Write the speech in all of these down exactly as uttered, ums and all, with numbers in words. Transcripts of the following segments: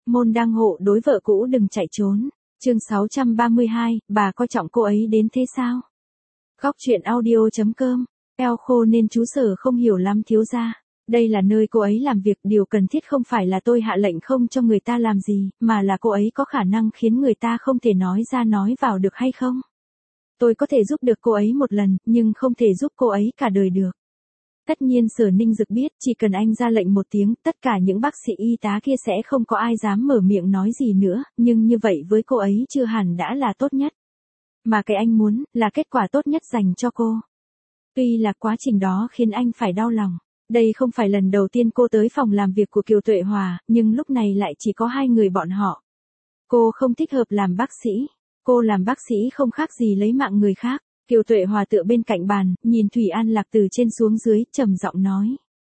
môn đăng hộ đối vợ cũ đừng chạy trốn. Chương sáu trăm ba mươi hai, bà coi trọng cô ấy đến thế sao? Góc truyện audio chấm com. Eo khô nên chú Sở không hiểu lắm thiếu gia. Đây là nơi cô ấy làm việc, điều cần thiết không phải là tôi hạ lệnh không cho người ta làm gì, mà là cô ấy có khả năng khiến người ta không thể nói ra nói vào được hay không? Tôi có thể giúp được cô ấy một lần, nhưng không thể giúp cô ấy cả đời được. Tất nhiên Sở Ninh Dực biết, chỉ cần anh ra lệnh một tiếng, tất cả những bác sĩ y tá kia sẽ không có ai dám mở miệng nói gì nữa, nhưng như vậy với cô ấy chưa hẳn đã là tốt nhất. Mà cái anh muốn, là kết quả tốt nhất dành cho cô. Tuy là quá trình đó khiến anh phải đau lòng. Đây không phải lần đầu tiên cô tới phòng làm việc của Kiều Tuệ Hòa, nhưng lúc này lại chỉ có hai người bọn họ. Cô không thích hợp làm bác sĩ. Cô làm bác sĩ không khác gì lấy mạng người khác. Kiều Tuệ Hòa tựa bên cạnh bàn, nhìn Thủy An Lạc từ trên xuống dưới, trầm giọng nói.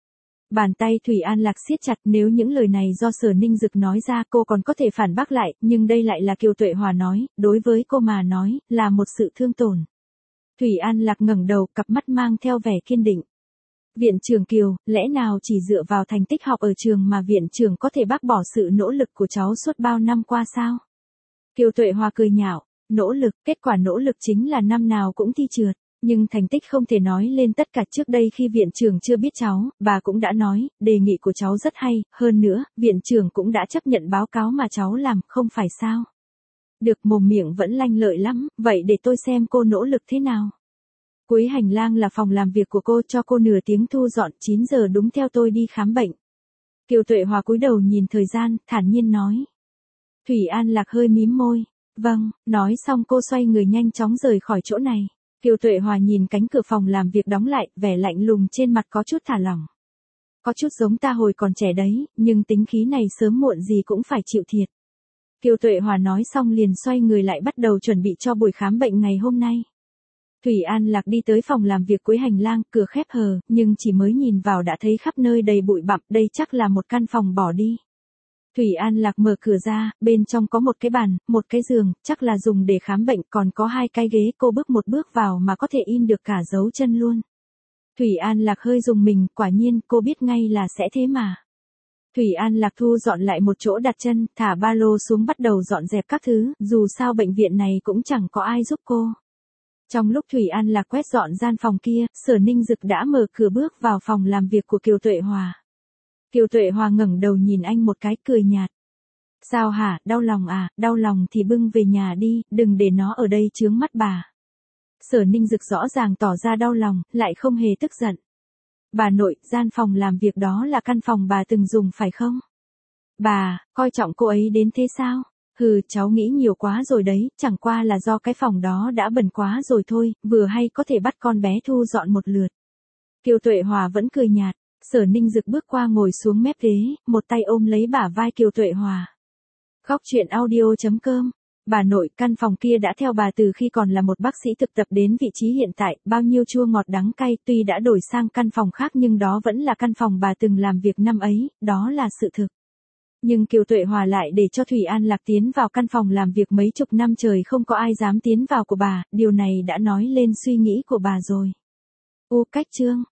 Bàn tay Thủy An Lạc siết chặt, nếu những lời này do Sở Ninh Dực nói ra cô còn có thể phản bác lại, nhưng đây lại là Kiều Tuệ Hòa nói, đối với cô mà nói, là một sự thương tổn. Thủy An Lạc ngẩng đầu, cặp mắt mang theo vẻ kiên định. Viện trưởng Kiều, lẽ nào chỉ dựa vào thành tích học ở trường mà viện trưởng có thể bác bỏ sự nỗ lực của cháu suốt bao năm qua sao? Kiều Tuệ Hòa cười nhạo, nỗ lực, kết quả nỗ lực chính là năm nào cũng thi trượt, nhưng thành tích không thể nói lên tất cả. Trước đây khi viện trưởng chưa biết cháu, bà cũng đã nói, đề nghị của cháu rất hay, hơn nữa, viện trưởng cũng đã chấp nhận báo cáo mà cháu làm, không phải sao? Được, mồm miệng vẫn lanh lợi lắm, vậy để tôi xem cô nỗ lực thế nào. Cuối hành lang là phòng làm việc của cô, cho cô nửa tiếng thu dọn, chín giờ đúng theo tôi đi khám bệnh. Kiều Tuệ Hòa cúi đầu nhìn thời gian, thản nhiên nói. Thủy An Lạc hơi mím môi. Vâng, nói xong cô xoay người nhanh chóng rời khỏi chỗ này. Kiều Tuệ Hòa nhìn cánh cửa phòng làm việc đóng lại, vẻ lạnh lùng trên mặt có chút thả lỏng. Có chút giống ta hồi còn trẻ đấy, nhưng tính khí này sớm muộn gì cũng phải chịu thiệt. Kiều Tuệ Hòa nói xong liền xoay người lại bắt đầu chuẩn bị cho buổi khám bệnh ngày hôm nay. Thủy An Lạc đi tới phòng làm việc cuối hành lang, cửa khép hờ, nhưng chỉ mới nhìn vào đã thấy khắp nơi đầy bụi bặm, đây chắc là một căn phòng bỏ đi. Thủy An Lạc mở cửa ra, bên trong có một cái bàn, một cái giường, chắc là dùng để khám bệnh, còn có hai cái ghế, cô bước một bước vào mà có thể in được cả dấu chân luôn. Thủy An Lạc hơi rùng mình, quả nhiên, cô biết ngay là sẽ thế mà. Thủy An Lạc thu dọn lại một chỗ đặt chân, thả ba lô xuống bắt đầu dọn dẹp các thứ, dù sao bệnh viện này cũng chẳng có ai giúp cô. Trong lúc Thủy An Lạc quét dọn gian phòng kia, Sở Ninh Dực đã mở cửa bước vào phòng làm việc của Kiều Tuệ Hòa. Kiều Tuệ Hòa ngẩng đầu nhìn anh một cái, cười nhạt. Sao hả, đau lòng à, đau lòng thì bưng về nhà đi, đừng để nó ở đây chướng mắt bà. Sở Ninh Dực rõ ràng tỏ ra đau lòng, lại không hề tức giận. Bà nội, gian phòng làm việc đó là căn phòng bà từng dùng phải không? Bà, coi trọng cô ấy đến thế sao? Hừ, cháu nghĩ nhiều quá rồi đấy, chẳng qua là do cái phòng đó đã bẩn quá rồi thôi, vừa hay có thể bắt con bé thu dọn một lượt. Kiều Tuệ Hòa vẫn cười nhạt. Sở Ninh Dực bước qua ngồi xuống mép ghế, một tay ôm lấy bả vai Kiều Tuệ Hòa. Góc truyện audio chấm com. Bà nội, căn phòng kia đã theo bà từ khi còn là một bác sĩ thực tập đến vị trí hiện tại, bao nhiêu chua ngọt đắng cay, tuy đã đổi sang căn phòng khác nhưng đó vẫn là căn phòng bà từng làm việc năm ấy, đó là sự thực. Nhưng Kiều Tuệ Hòa lại để cho Thủy An Lạc tiến vào căn phòng làm việc mấy chục năm trời không có ai dám tiến vào của bà, điều này đã nói lên suy nghĩ của bà rồi. U cách chương.